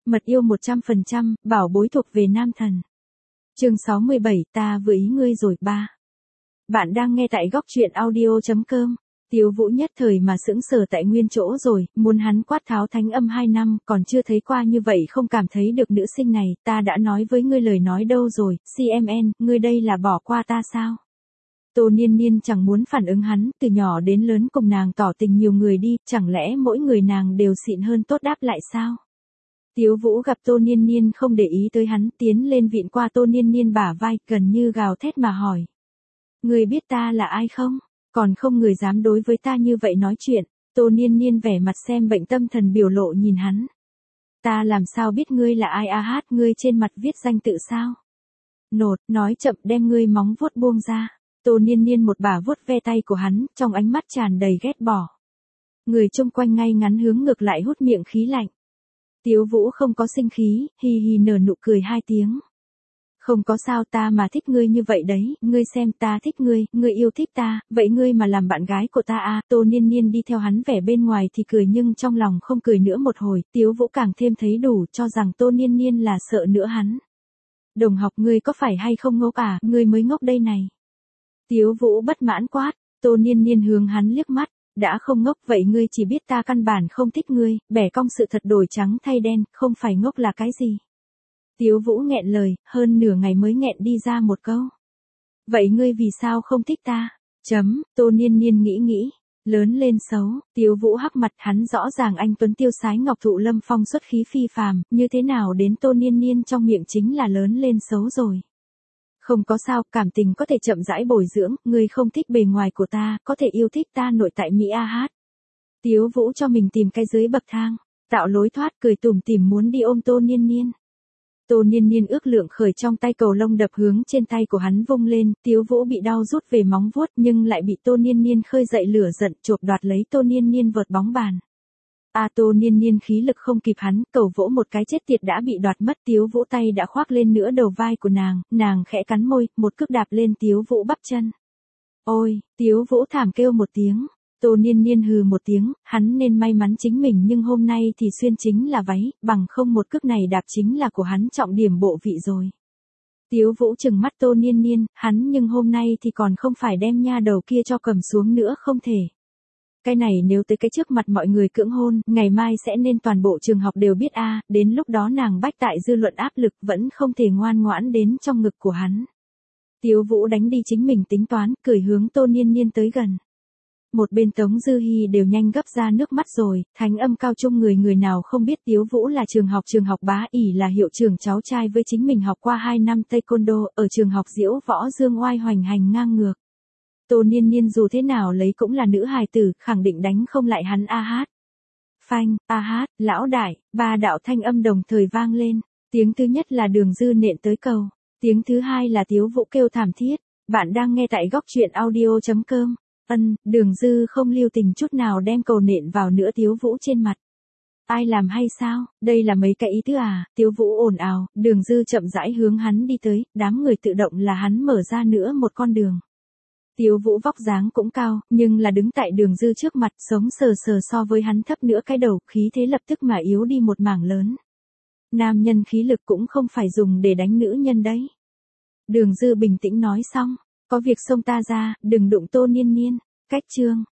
Mật yêu 100%, bảo bối thuộc về nam thần. Chương 67, ta vừa ý ngươi rồi ba. Bạn đang nghe tại góc truyện audio.com. Tiếu Vũ nhất thời mà sững sờ tại nguyên chỗ rồi, muốn hắn quát tháo thánh âm 2 năm, còn chưa thấy qua như vậy không cảm thấy được nữ sinh này, ta đã nói với ngươi lời nói đâu rồi, CMN, ngươi đây là bỏ qua ta sao? Tô Niên Niên chẳng muốn phản ứng hắn, từ nhỏ đến lớn cùng nàng tỏ tình nhiều người đi, chẳng lẽ mỗi người nàng đều xịn hơn tốt đáp lại sao? Tiếu Vũ gặp Tô Niên Niên không để ý tới hắn, tiến lên vịn qua Tô Niên Niên bả vai, gần như gào thét mà hỏi. Ngươi biết ta là ai không? Còn không người dám đối với ta như vậy nói chuyện. Tô Niên Niên vẻ mặt xem bệnh tâm thần biểu lộ nhìn hắn. Ta làm sao biết ngươi là ai ngươi trên mặt viết danh tự sao? Nột, nói chậm đem ngươi móng vuốt buông ra. Tô Niên Niên một bả vuốt ve tay của hắn, trong ánh mắt tràn đầy ghét bỏ. Người chung quanh ngay ngắn hướng ngược lại hút miệng khí lạnh. Tiếu Vũ không có sinh khí, hì hì nở nụ cười 2 tiếng. Không có sao, ta mà thích ngươi như vậy đấy, ngươi xem ta thích ngươi, ngươi yêu thích ta, vậy ngươi mà làm bạn gái của ta à? Tô Niên Niên đi theo hắn vẻ bên ngoài thì cười nhưng trong lòng không cười nữa một hồi, Tiếu Vũ càng thêm thấy đủ cho rằng Tô Niên Niên là sợ nữa hắn. Đồng học, ngươi có phải hay không ngốc à, ngươi mới ngốc đây này. Tiếu Vũ bất mãn quát, Tô Niên Niên hướng hắn liếc mắt. Đã không ngốc vậy ngươi chỉ biết ta căn bản không thích ngươi, bẻ cong sự thật đổi trắng thay đen, không phải ngốc là cái gì. Tiếu Vũ nghẹn lời, hơn nửa ngày mới nghẹn đi ra một câu. Vậy ngươi vì sao không thích ta? Tô Niên Niên nghĩ, lớn lên xấu, Tiếu Vũ hắc mặt, hắn rõ ràng anh tuấn tiêu sái ngọc thụ lâm phong xuất khí phi phàm, như thế nào đến Tô Niên Niên trong miệng chính là lớn lên xấu rồi. Không có sao, cảm tình có thể chậm rãi bồi dưỡng, ngươi không thích bề ngoài của ta, có thể yêu thích ta nội tại Mỹ Tiếu Vũ cho mình tìm cái dưới bậc thang, tạo lối thoát, cười tủm tỉm muốn đi ôm Tô Niên Niên. Tô Niên Niên ước lượng khởi trong tay cầu lông đập hướng trên tay của hắn vung lên, Tiếu Vũ bị đau rút về móng vuốt nhưng lại bị Tô Niên Niên khơi dậy lửa giận chộp đoạt lấy Tô Niên Niên vợt bóng bàn. Tô Niên Niên khí lực không kịp hắn, cầu vỗ một cái chết tiệt đã bị đoạt mất, Tiếu Vũ tay đã khoác lên nửa đầu vai của nàng khẽ cắn môi, một cước đạp lên Tiếu Vũ bắp chân. Ôi, Tiếu Vũ thảm kêu một tiếng. Tô Niên Niên hừ một tiếng, hắn nên may mắn chính mình nhưng hôm nay thì xuyên chính là váy, bằng không một cước này đạp chính là của hắn trọng điểm bộ vị rồi. Tiếu Vũ trừng mắt Tô Niên Niên, hắn nhưng hôm nay thì còn không phải đem nha đầu kia cho cầm xuống nữa không thể. Cái này nếu tới cái trước mặt mọi người cưỡng hôn, ngày mai sẽ nên toàn bộ trường học đều biết đến lúc đó nàng bách tại dư luận áp lực vẫn không thể ngoan ngoãn đến trong ngực của hắn. Tiếu Vũ đánh đi chính mình tính toán, cười hướng Tô Niên Niên tới gần. Một bên Tống Dư Hi đều nhanh gấp ra nước mắt rồi, thánh âm cao trung người nào không biết Tiếu Vũ là trường học bá ỷ là hiệu trưởng cháu trai với chính mình học qua 2 năm taekwondo, ở trường học Diễu Võ Dương oai hoành hành ngang ngược. Tô Niên Niên dù thế nào lấy cũng là nữ hài tử, khẳng định đánh không lại hắn Phanh, lão đại, 3 đạo thanh âm đồng thời vang lên, tiếng thứ nhất là Đường Dư nện tới cầu, tiếng thứ hai là Tiếu Vũ kêu thảm thiết, bạn đang nghe tại góc truyện audio.com. Đường Dư không lưu tình chút nào đem cầu nện vào nửa Tiếu Vũ trên mặt. Ai làm hay sao, đây là mấy cái ý tứ Tiếu Vũ ồn ào, Đường Dư chậm rãi hướng hắn đi tới, đám người tự động là hắn mở ra nữa một con đường. Tiếu Vũ vóc dáng cũng cao, nhưng là đứng tại Đường Dư trước mặt, sống sờ sờ so với hắn thấp nữa cái đầu, khí thế lập tức mà yếu đi một mảng lớn. Nam nhân khí lực cũng không phải dùng để đánh nữ nhân đấy. Đường Dư bình tĩnh nói xong, có việc xông ta ra, đừng đụng Tô Niên Niên. Cách chương,